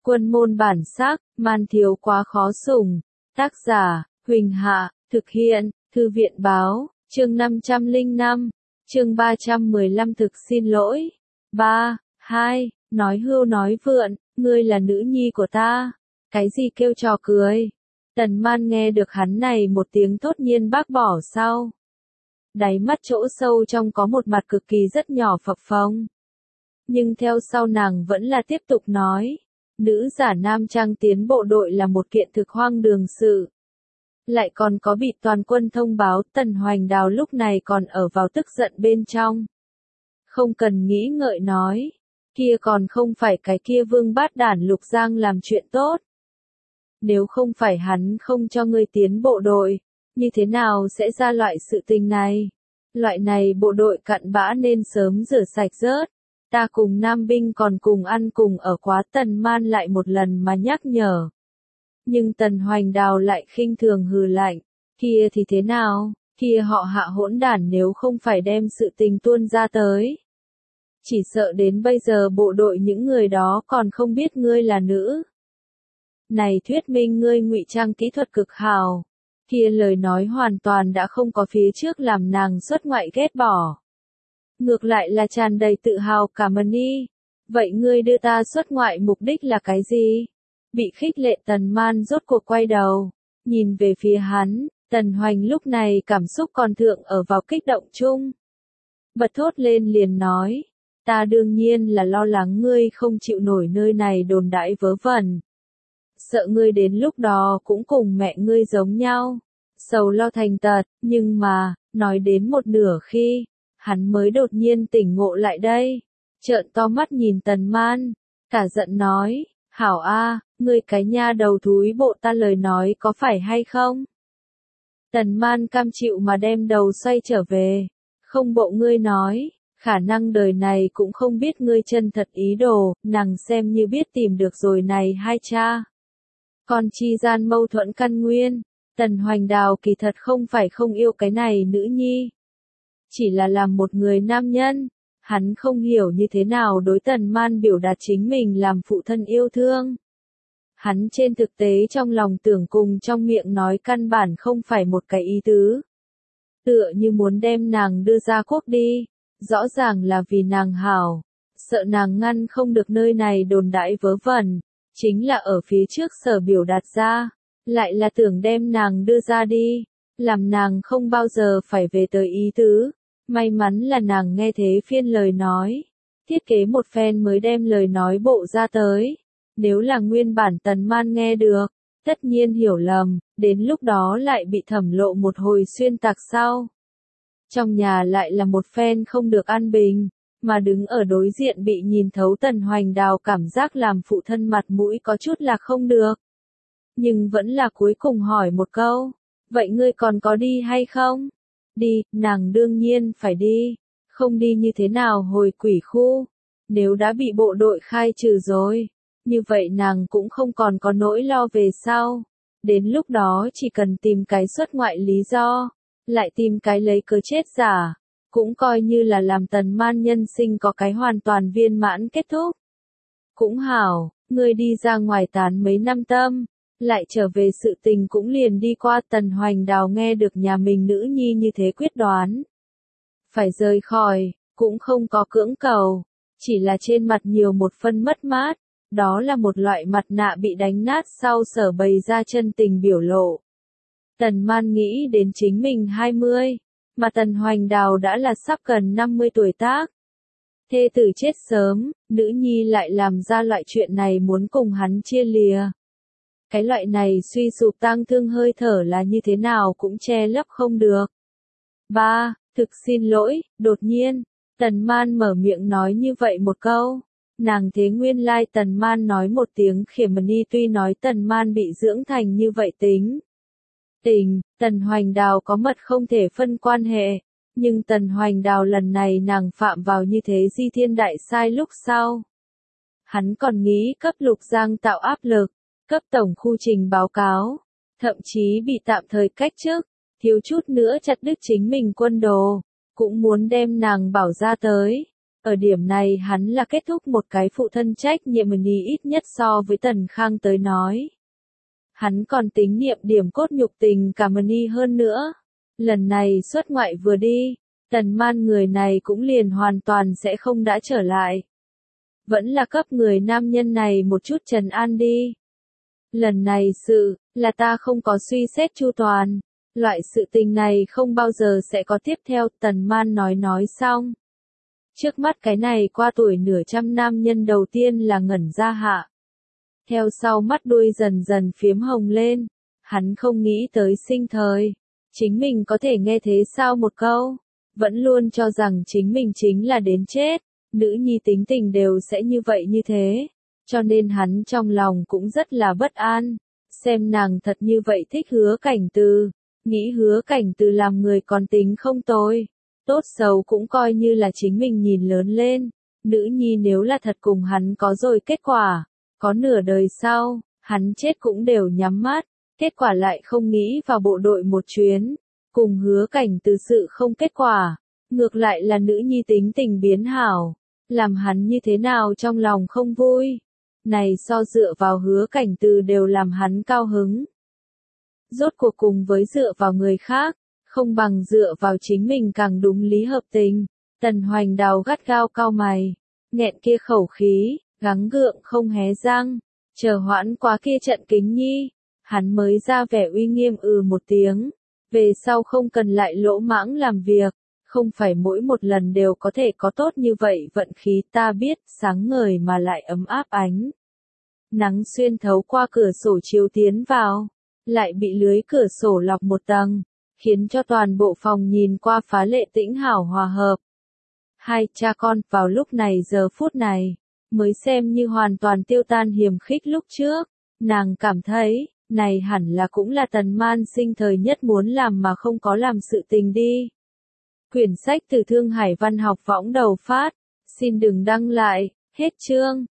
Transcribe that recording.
Quân môn bản sắc, man thiếu quá khó sủng. Tác giả, Huỳnh Hạ, thực hiện, Thư viện báo, chương 505, chương 315 thực xin lỗi. 3, 2, nói hưu nói vượn, ngươi là nữ nhi của ta. Cái gì kêu trò cười? Tần Man nghe được hắn này một tiếng thốt nhiên bác bỏ sau. Đáy mắt chỗ sâu trong có một mặt cực kỳ rất nhỏ phập phồng. Nhưng theo sau nàng vẫn là tiếp tục nói. Nữ giả nam trang tiến bộ đội là một kiện thực hoang đường sự. Lại còn có bị toàn quân thông báo. Tần Hoành Đào lúc này còn ở vào tức giận bên trong. Không cần nghĩ ngợi nói. Kia còn không phải cái kia vương bát đản Lục Giang làm chuyện tốt. Nếu không phải hắn không cho ngươi tiến bộ đội, như thế nào sẽ ra loại sự tình này? Loại này bộ đội cặn bã nên sớm rửa sạch rớt. Ta cùng Nam binh còn cùng ăn cùng ở quá. Tần Man lại một lần mà nhắc nhở. Nhưng Tần Hoành Đào lại khinh thường hừ lạnh. Kia thì thế nào? Kia họ Hạ hỗn đản nếu không phải đem sự tình tuôn ra tới. Chỉ sợ đến bây giờ bộ đội những người đó còn không biết ngươi là nữ. Này thuyết minh ngươi ngụy trang kỹ thuật cực hào. Kia lời nói hoàn toàn đã không có phía trước làm nàng xuất ngoại ghét bỏ. Ngược lại là tràn đầy tự hào cảm ơn y. Vậy ngươi đưa ta xuất ngoại mục đích là cái gì? Bị khích lệ Tần Man rốt cuộc quay đầu. Nhìn về phía hắn, Tần Hoành lúc này cảm xúc còn thượng ở vào kích động chung. Bật thốt lên liền nói. Ta đương nhiên là lo lắng ngươi không chịu nổi nơi này đồn đại vớ vẩn. Sợ ngươi đến lúc đó cũng cùng mẹ ngươi giống nhau. Sầu lo thành tật, nhưng mà, nói đến một nửa khi, hắn mới đột nhiên tỉnh ngộ lại đây. Trợn to mắt nhìn Tần Man, cả giận nói, hảo a, ngươi cái nha đầu thúi bộ ta lời nói có phải hay không? Tần Man cam chịu mà đem đầu xoay trở về, không bộ ngươi nói. Khả năng đời này cũng không biết ngươi chân thật ý đồ, nàng xem như biết tìm được rồi này hai cha. Con chi gian mâu thuẫn căn nguyên, Tần Hoành Đào kỳ thật không phải không yêu cái này nữ nhi. Chỉ là làm một người nam nhân, hắn không hiểu như thế nào đối Tần Man biểu đạt chính mình làm phụ thân yêu thương. Hắn trên thực tế trong lòng tưởng cùng trong miệng nói căn bản không phải một cái ý tứ. Tựa như muốn đem nàng đưa ra quốc đi. Rõ ràng là vì nàng hảo, sợ nàng ngăn không được nơi này đồn đại vớ vẩn, chính là ở phía trước sở biểu đạt ra, lại là tưởng đem nàng đưa ra đi, làm nàng không bao giờ phải về tới ý tứ. May mắn là nàng nghe thế phiên lời nói, thiết kế một phen mới đem lời nói bộ ra tới. Nếu là nguyên bản Tần Man nghe được, tất nhiên hiểu lầm, đến lúc đó lại bị thẩm lộ một hồi xuyên tạc sau. Trong nhà lại là một phen không được an bình, mà đứng ở đối diện bị nhìn thấu Tần Hoành Đào cảm giác làm phụ thân mặt mũi có chút là không được. Nhưng vẫn là cuối cùng hỏi một câu, vậy ngươi còn có đi hay không? Đi, nàng đương nhiên phải đi, không đi như thế nào hồi quỷ khu, nếu đã bị bộ đội khai trừ rồi, như vậy nàng cũng không còn có nỗi lo về sau, đến lúc đó chỉ cần tìm cái xuất ngoại lý do. Lại tìm cái lấy cớ chết giả, cũng coi như là làm Tần Man nhân sinh có cái hoàn toàn viên mãn kết thúc. Cũng hảo, ngươi đi ra ngoài tán mấy năm tâm, lại trở về sự tình cũng liền đi qua. Tần Hoành Đào nghe được nhà mình nữ nhi như thế quyết đoán. Phải rời khỏi, cũng không có cưỡng cầu, chỉ là trên mặt nhiều một phân mất mát, đó là một loại mặt nạ bị đánh nát sau sở bày ra chân tình biểu lộ. Tần Man nghĩ đến chính mình 20, mà Tần Hoành Đào đã là sắp gần 50 tuổi tác. Thê tử chết sớm, nữ nhi lại làm ra loại chuyện này muốn cùng hắn chia lìa. Cái loại này suy sụp tang thương hơi thở là như thế nào cũng che lấp không được. 3. Thực xin lỗi, đột nhiên, Tần Man mở miệng nói như vậy một câu. Nàng thế nguyên lai Tần Man nói một tiếng khiểm ni tuy nói Tần Man bị dưỡng thành như vậy tính. Tần Hoành Đào có mật không thể phân quan hệ, nhưng Tần Hoành Đào lần này nàng phạm vào như thế di thiên đại sai lúc sau. Hắn còn nghĩ cấp Lục Giang tạo áp lực, cấp tổng khu trình báo cáo, thậm chí bị tạm thời cách chức, thiếu chút nữa chặt đứt chính mình quân đồ, cũng muốn đem nàng bảo ra tới. Ở điểm này hắn là kết thúc một cái phụ thân trách nhiệm ni ít nhất so với Tần Khang tới nói. Hắn còn tín nhiệm điểm cốt nhục tình cả ni hơn nữa. Lần này xuất ngoại vừa đi, Tần Man người này cũng liền hoàn toàn sẽ không đã trở lại. Vẫn là cấp người nam nhân này một chút trấn an đi. Lần này sự, là ta không có suy xét chu toàn. Loại sự tình này không bao giờ sẽ có tiếp theo, Tần Man nói xong. Trước mắt cái này qua tuổi nửa trăm nam nhân đầu tiên là ngẩn ra hạ. Theo sau mắt đuôi dần dần phiếm hồng lên. Hắn không nghĩ tới sinh thời. Chính mình có thể nghe thế sao một câu. Vẫn luôn cho rằng chính mình chính là đến chết. Nữ nhi tính tình đều sẽ như vậy như thế. Cho nên hắn trong lòng cũng rất là bất an. Xem nàng thật như vậy thích Hứa Cảnh Từ. Nghĩ Hứa Cảnh Từ làm người còn tính không tồi. Tốt xấu cũng coi như là chính mình nhìn lớn lên. Nữ nhi nếu là thật cùng hắn có rồi kết quả. Có nửa đời sau, hắn chết cũng đều nhắm mắt. Kết quả lại không nghĩ vào bộ đội một chuyến. Cùng Hứa Cảnh Từ sự không kết quả. Ngược lại là nữ nhi tính tình biến hảo. Làm hắn như thế nào trong lòng không vui. Này so dựa vào Hứa Cảnh Từ đều làm hắn cao hứng. Rốt cuộc cùng với dựa vào người khác, không bằng dựa vào chính mình càng đúng lý hợp tình. Tần Hoành Đào gắt gao cau mày, nghẹn kia khẩu khí, gắng gượng không hé răng, chờ hoãn qua kia trận kính nhi, hắn mới ra vẻ uy nghiêm một tiếng, về sau không cần lại lỗ mãng làm việc, không phải mỗi một lần đều có thể có tốt như vậy vận khí ta biết, sáng ngời mà lại ấm áp ánh. Nắng xuyên thấu qua cửa sổ chiếu tiến vào, lại bị lưới cửa sổ lọc một tầng, khiến cho toàn bộ phòng nhìn qua phá lệ tĩnh hảo hòa hợp. Hai cha con vào lúc này giờ phút này, mới xem như hoàn toàn tiêu tan hiềm khích lúc trước, nàng cảm thấy, này hẳn là cũng là Tần Man sinh thời nhất muốn làm mà không có làm sự tình đi. Quyển sách từ Thương Hải Văn học võng đầu phát, xin đừng đăng lại, hết chương.